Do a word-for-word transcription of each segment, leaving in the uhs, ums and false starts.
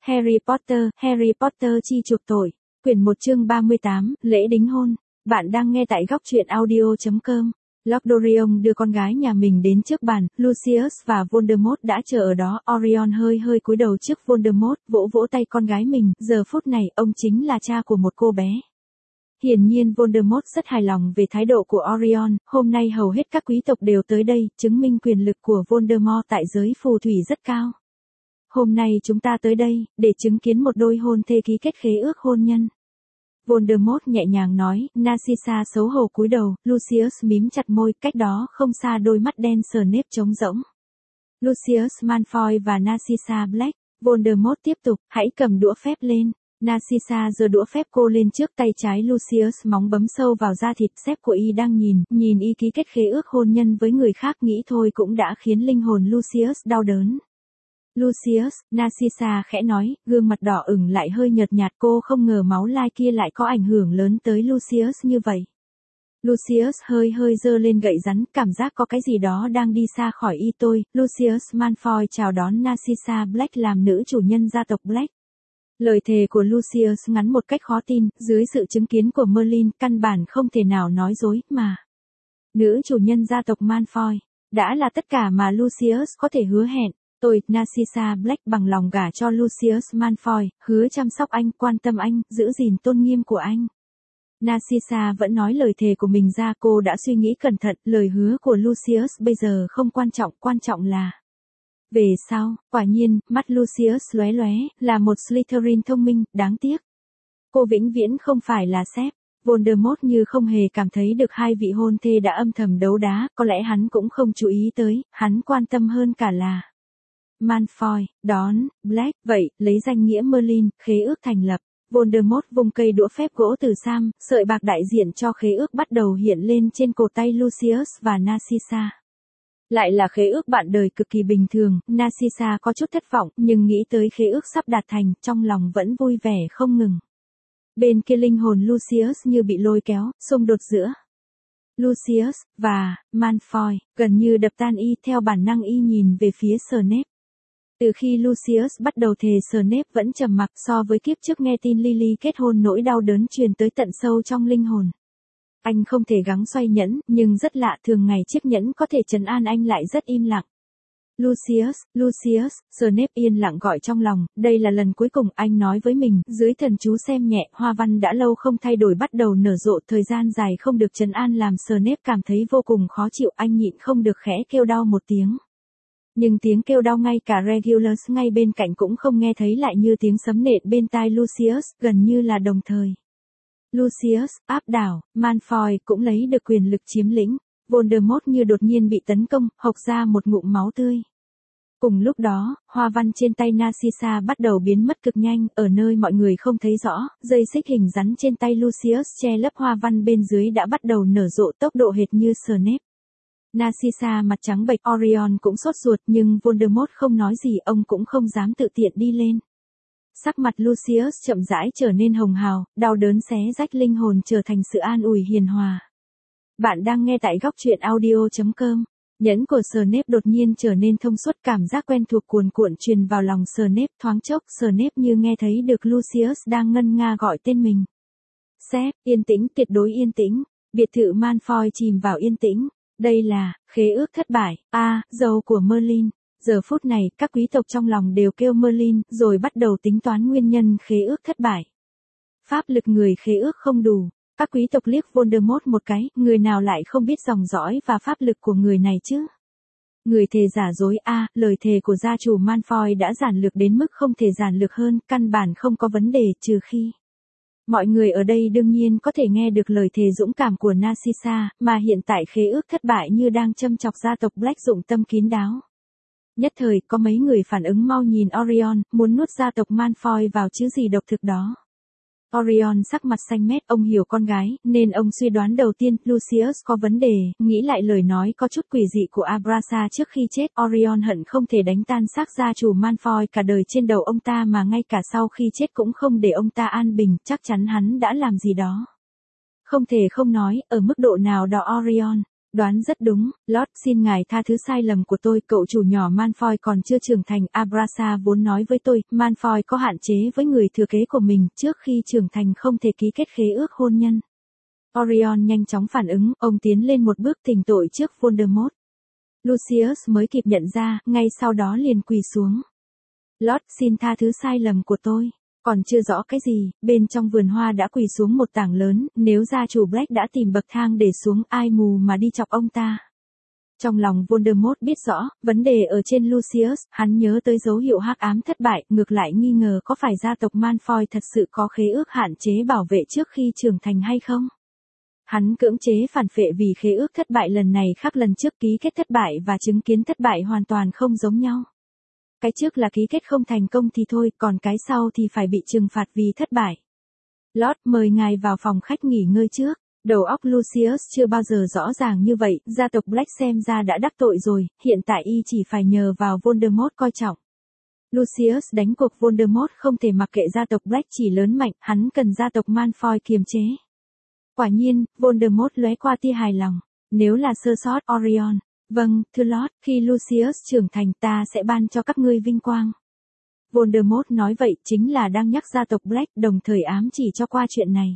Harry Potter, Harry Potter chi chuộc tội. Quyển một chương ba mươi tám, lễ đính hôn. Bạn đang nghe tại góc truyện audio chấm com. Lord Dorion đưa con gái nhà mình đến trước bàn, Lucius và Voldemort đã chờ ở đó. Orion hơi hơi cúi đầu trước Voldemort, vỗ vỗ tay con gái mình, giờ phút này, ông chính là cha của một cô bé. Hiển nhiên Voldemort rất hài lòng về thái độ của Orion, hôm nay hầu hết các quý tộc đều tới đây, chứng minh quyền lực của Voldemort tại giới phù thủy rất cao. Hôm nay chúng ta tới đây, để chứng kiến một đôi hôn thê ký kết khế ước hôn nhân. Voldemort nhẹ nhàng nói, Narcissa xấu hổ cúi đầu, Lucius mím chặt môi, cách đó không xa đôi mắt đen sờ nếp trống rỗng. Lucius Malfoy và Narcissa Black. Voldemort tiếp tục, hãy cầm đũa phép lên. Narcissa giơ đũa phép cô lên trước, tay trái Lucius móng bấm sâu vào da thịt, sếp của y đang nhìn, nhìn y ký kết khế ước hôn nhân với người khác, nghĩ thôi cũng đã khiến linh hồn Lucius đau đớn. Lucius, Narcissa khẽ nói, gương mặt đỏ ửng lại hơi nhợt nhạt, cô không ngờ máu lai kia lại có ảnh hưởng lớn tới Lucius như vậy. Lucius hơi hơi giơ lên gậy rắn, cảm giác có cái gì đó đang đi xa khỏi y tôi. Lucius Malfoy chào đón Narcissa Black làm nữ chủ nhân gia tộc Black. Lời thề của Lucius ngắn một cách khó tin, dưới sự chứng kiến của Merlin, căn bản không thể nào nói dối, mà. Nữ chủ nhân gia tộc Malfoy, đã là tất cả mà Lucius có thể hứa hẹn. Tôi, Narcissa Black bằng lòng gả cho Lucius Malfoy, hứa chăm sóc anh, quan tâm anh, giữ gìn tôn nghiêm của anh. Narcissa vẫn nói lời thề của mình ra, cô đã suy nghĩ cẩn thận, lời hứa của Lucius bây giờ không quan trọng, quan trọng là... Về sau, quả nhiên, mắt Lucius lóe lóe, là một Slytherin thông minh, đáng tiếc. Cô vĩnh viễn không phải là sếp. Voldemort như không hề cảm thấy được hai vị hôn thê đã âm thầm đấu đá, có lẽ hắn cũng không chú ý tới, hắn quan tâm hơn cả là... Malfoy, đón, Black, vậy, lấy danh nghĩa Merlin, khế ước thành lập. Voldemort vung cây đũa phép gỗ từ Sam, sợi bạc đại diện cho khế ước bắt đầu hiện lên trên cổ tay Lucius và Narcissa. Lại là khế ước bạn đời cực kỳ bình thường, Narcissa có chút thất vọng, nhưng nghĩ tới khế ước sắp đạt thành, trong lòng vẫn vui vẻ không ngừng. Bên kia linh hồn Lucius như bị lôi kéo, xung đột giữa Lucius và Malfoy, gần như đập tan y, theo bản năng y nhìn về phía Snape. Từ khi Lucius bắt đầu thề, Snape vẫn trầm mặc, so với kiếp trước nghe tin Lily kết hôn, nỗi đau đớn truyền tới tận sâu trong linh hồn. Anh không thể gắng xoay nhẫn, nhưng rất lạ, thường ngày chiếc nhẫn có thể trấn an anh lại rất im lặng. Lucius, Lucius, Snape yên lặng gọi trong lòng, đây là lần cuối cùng, anh nói với mình, dưới thần chú xem nhẹ, hoa văn đã lâu không thay đổi bắt đầu nở rộ, thời gian dài không được trấn an làm Snape cảm thấy vô cùng khó chịu, anh nhịn không được khẽ kêu đau một tiếng. Nhưng tiếng kêu đau ngay cả Regulus ngay bên cạnh cũng không nghe thấy, lại như tiếng sấm nện bên tai Lucius, gần như là đồng thời. Lucius, áp đảo, Malfoy cũng lấy được quyền lực chiếm lĩnh, Voldemort như đột nhiên bị tấn công, hộc ra một ngụm máu tươi. Cùng lúc đó, hoa văn trên tay Narcissa bắt đầu biến mất cực nhanh, ở nơi mọi người không thấy rõ, dây xích hình rắn trên tay Lucius che lấp hoa văn bên dưới đã bắt đầu nở rộ tốc độ hệt như Snape. Narcissa mặt trắng bệch, Orion cũng sốt ruột, nhưng Voldemort không nói gì, ông cũng không dám tự tiện đi lên. Sắc mặt Lucius chậm rãi trở nên hồng hào, đau đớn xé rách linh hồn trở thành sự an ủi hiền hòa. Bạn đang nghe tại góc truyện audio chấm com. Nhẫn của Snape đột nhiên trở nên thông suốt, cảm giác quen thuộc cuồn cuộn truyền vào lòng Snape, thoáng chốc Snape như nghe thấy được Lucius đang ngân nga gọi tên mình. Sếp, yên tĩnh, tuyệt đối yên tĩnh. Biệt thự Malfoy chìm vào yên tĩnh. Đây là khế ước thất bại, a, à, dâu của Merlin. Giờ phút này, các quý tộc trong lòng đều kêu Merlin, rồi bắt đầu tính toán nguyên nhân khế ước thất bại. Pháp lực người khế ước không đủ. Các quý tộc liếc Voldemort một cái, người nào lại không biết dòng dõi và pháp lực của người này chứ? Người thề giả dối, a, à, lời thề của gia chủ Malfoy đã giản lược đến mức không thể giản lược hơn, căn bản không có vấn đề, trừ khi... Mọi người ở đây đương nhiên có thể nghe được lời thề dũng cảm của Narcissa, mà hiện tại khế ước thất bại như đang châm chọc gia tộc Black dụng tâm kín đáo. Nhất thời, có mấy người phản ứng mau nhìn Orion, muốn nuốt gia tộc Malfoy vào chứ gì độc thực đó. Orion sắc mặt xanh mét, ông hiểu con gái, nên ông suy đoán đầu tiên, Lucius có vấn đề, nghĩ lại lời nói có chút quỷ dị của Abrasa trước khi chết, Orion hận không thể đánh tan xác gia chủ Malfoy cả đời trên đầu ông ta, mà ngay cả sau khi chết cũng không để ông ta an bình, chắc chắn hắn đã làm gì đó. Không thể không nói, ở mức độ nào đó Orion Đoán rất đúng, Lord, xin ngài tha thứ sai lầm của tôi, cậu chủ nhỏ Malfoy còn chưa trưởng thành, Abrasa vốn nói với tôi, Malfoy có hạn chế với người thừa kế của mình, trước khi trưởng thành không thể ký kết khế ước hôn nhân. Orion nhanh chóng phản ứng, ông tiến lên một bước thỉnh tội trước Voldemort. Lucius mới kịp nhận ra, ngay sau đó liền quỳ xuống. Lord, xin tha thứ sai lầm của tôi. Còn chưa rõ cái gì, bên trong vườn hoa đã quỳ xuống một tảng lớn, nếu gia chủ Black đã tìm bậc thang để xuống, ai mù mà đi chọc ông ta. Trong lòng Voldemort biết rõ, vấn đề ở trên Lucius, hắn nhớ tới dấu hiệu hắc ám thất bại, ngược lại nghi ngờ có phải gia tộc Malfoy thật sự có khế ước hạn chế bảo vệ trước khi trưởng thành hay không. Hắn cưỡng chế phản phệ vì khế ước thất bại lần này khác lần trước ký kết thất bại và chứng kiến thất bại hoàn toàn không giống nhau. Cái trước là ký kết không thành công thì thôi, còn cái sau thì phải bị trừng phạt vì thất bại. Lord, mời ngài vào phòng khách nghỉ ngơi trước. Đầu óc Lucius chưa bao giờ rõ ràng như vậy, gia tộc Black xem ra đã đắc tội rồi, hiện tại y chỉ phải nhờ vào Voldemort coi trọng. Lucius đánh cuộc Voldemort không thể mặc kệ gia tộc Black chỉ lớn mạnh, hắn cần gia tộc Malfoy kiềm chế. Quả nhiên, Voldemort lóe qua tia hài lòng. Nếu là sơ sót, Orion. Vâng, thưa Lord, khi Lucius trưởng thành ta sẽ ban cho các ngươi vinh quang. Voldemort nói vậy chính là đang nhắc gia tộc Black, đồng thời ám chỉ cho qua chuyện này.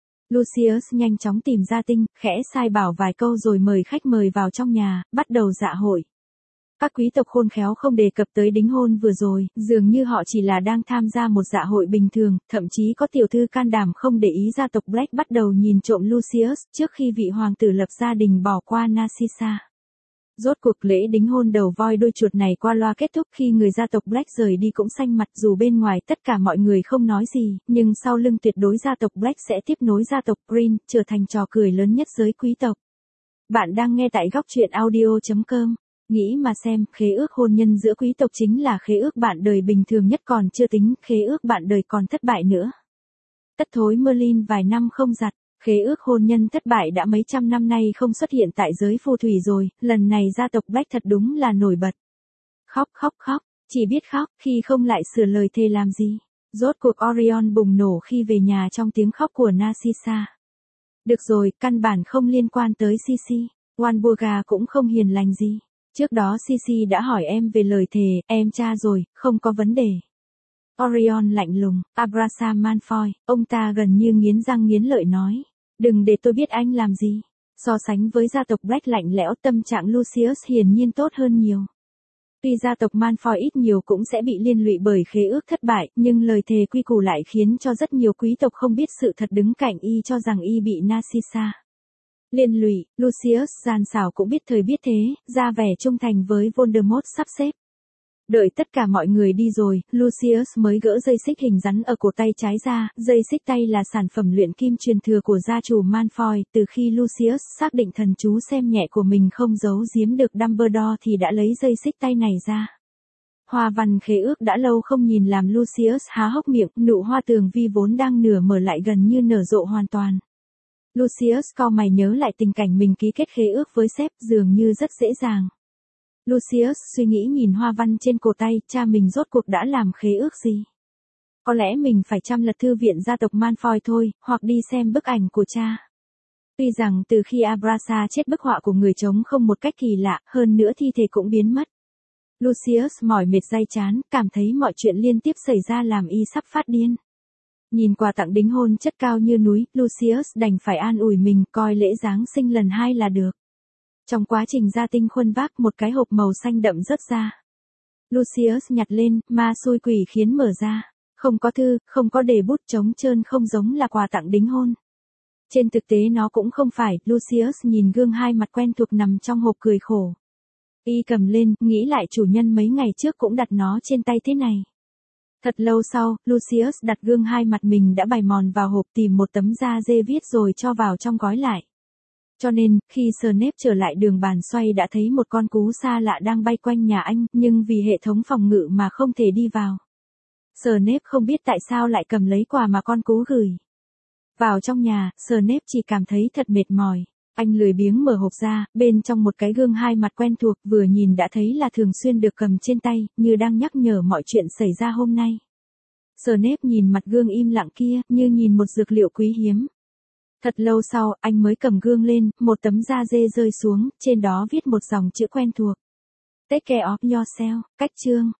Lucius nhanh chóng tìm ra tinh, khẽ sai bảo vài câu rồi mời khách mời vào trong nhà, bắt đầu dạ hội. Các quý tộc khôn khéo không đề cập tới đính hôn vừa rồi, dường như họ chỉ là đang tham gia một dạ hội bình thường, thậm chí có tiểu thư can đảm không để ý gia tộc Black bắt đầu nhìn trộm Lucius trước khi vị hoàng tử lập gia đình bỏ qua Narcissa. Rốt cuộc lễ đính hôn đầu voi đuôi chuột này qua loa kết thúc khi người gia tộc Black rời đi cũng xanh mặt, dù bên ngoài tất cả mọi người không nói gì, nhưng sau lưng tuyệt đối gia tộc Black sẽ tiếp nối gia tộc Green, trở thành trò cười lớn nhất giới quý tộc. Bạn đang nghe tại góc truyện audio chấm com. Nghĩ mà xem, khế ước hôn nhân giữa quý tộc chính là khế ước bạn đời bình thường nhất, còn chưa tính khế ước bạn đời còn thất bại nữa. Tất thối Merlin vài năm không giặt. Khế ước hôn nhân thất bại đã mấy trăm năm nay không xuất hiện tại giới phù thủy rồi, lần này gia tộc Black thật đúng là nổi bật. Khóc khóc khóc, chỉ biết khóc, khi không lại sửa lời thề làm gì. Rốt cuộc Orion bùng nổ khi về nhà trong tiếng khóc của Narcissa. Được rồi, căn bản không liên quan tới Sisi, Walburga cũng không hiền lành gì. Trước đó Sisi đã hỏi em về lời thề, em tra rồi, không có vấn đề. Orion lạnh lùng, Abrasa Malfoy, ông ta gần như nghiến răng nghiến lợi nói. Đừng để tôi biết anh làm gì. So sánh với gia tộc Black lạnh lẽo, tâm trạng Lucius hiển nhiên tốt hơn nhiều. Tuy gia tộc Malfoy ít nhiều cũng sẽ bị liên lụy bởi khế ước thất bại, nhưng lời thề quy củ lại khiến cho rất nhiều quý tộc không biết sự thật đứng cạnh y cho rằng y bị Narcissa liên lụy. Lucius gian xảo cũng biết thời biết thế, ra vẻ trung thành với Voldemort sắp xếp. Đợi tất cả mọi người đi rồi, Lucius mới gỡ dây xích hình rắn ở cổ tay trái ra, dây xích tay là sản phẩm luyện kim truyền thừa của gia chủ Malfoy, từ khi Lucius xác định thần chú xem nhẹ của mình không giấu giếm được Dumbledore thì đã lấy dây xích tay này ra. Hoa văn khế ước đã lâu không nhìn làm Lucius há hốc miệng, nụ hoa tường vi vốn đang nửa mở lại gần như nở rộ hoàn toàn. Lucius cau mày nhớ lại tình cảnh mình ký kết khế ước với sếp, dường như rất dễ dàng. Lucius suy nghĩ nhìn hoa văn trên cổ tay, cha mình rốt cuộc đã làm khế ước gì? Có lẽ mình phải chăm lật thư viện gia tộc Malfoy thôi, hoặc đi xem bức ảnh của cha. Tuy rằng từ khi Abrasa chết bức họa của người trống không một cách kỳ lạ, hơn nữa thi thể cũng biến mất. Lucius mỏi mệt day chán, cảm thấy mọi chuyện liên tiếp xảy ra làm y sắp phát điên. Nhìn quà tặng đính hôn chất cao như núi, Lucius đành phải an ủi mình, coi lễ Giáng sinh lần hai là được. Trong quá trình ra tinh khuân vác một cái hộp màu xanh đậm rớt ra. Lucius nhặt lên, ma xui quỷ khiến mở ra. Không có thư, không có đề bút, trống trơn, không giống là quà tặng đính hôn. Trên thực tế nó cũng không phải, Lucius nhìn gương hai mặt quen thuộc nằm trong hộp cười khổ. Y cầm lên, nghĩ lại chủ nhân mấy ngày trước cũng đặt nó trên tay thế này. Thật lâu sau, Lucius đặt gương hai mặt mình đã bày mòn vào hộp, tìm một tấm da dê viết rồi cho vào trong gói lại. Cho nên, khi Snape trở lại đường bàn xoay đã thấy một con cú xa lạ đang bay quanh nhà anh, nhưng vì hệ thống phòng ngự mà không thể đi vào. Snape không biết tại sao lại cầm lấy quà mà con cú gửi. Vào trong nhà, Snape chỉ cảm thấy thật mệt mỏi. Anh lười biếng mở hộp ra, bên trong một cái gương hai mặt quen thuộc, vừa nhìn đã thấy là thường xuyên được cầm trên tay, như đang nhắc nhở mọi chuyện xảy ra hôm nay. Snape nhìn mặt gương im lặng kia, như nhìn một dược liệu quý hiếm. Thật lâu sau, anh mới cầm gương lên, một tấm da dê rơi xuống, trên đó viết một dòng chữ quen thuộc. Take care of yourself, cách chương.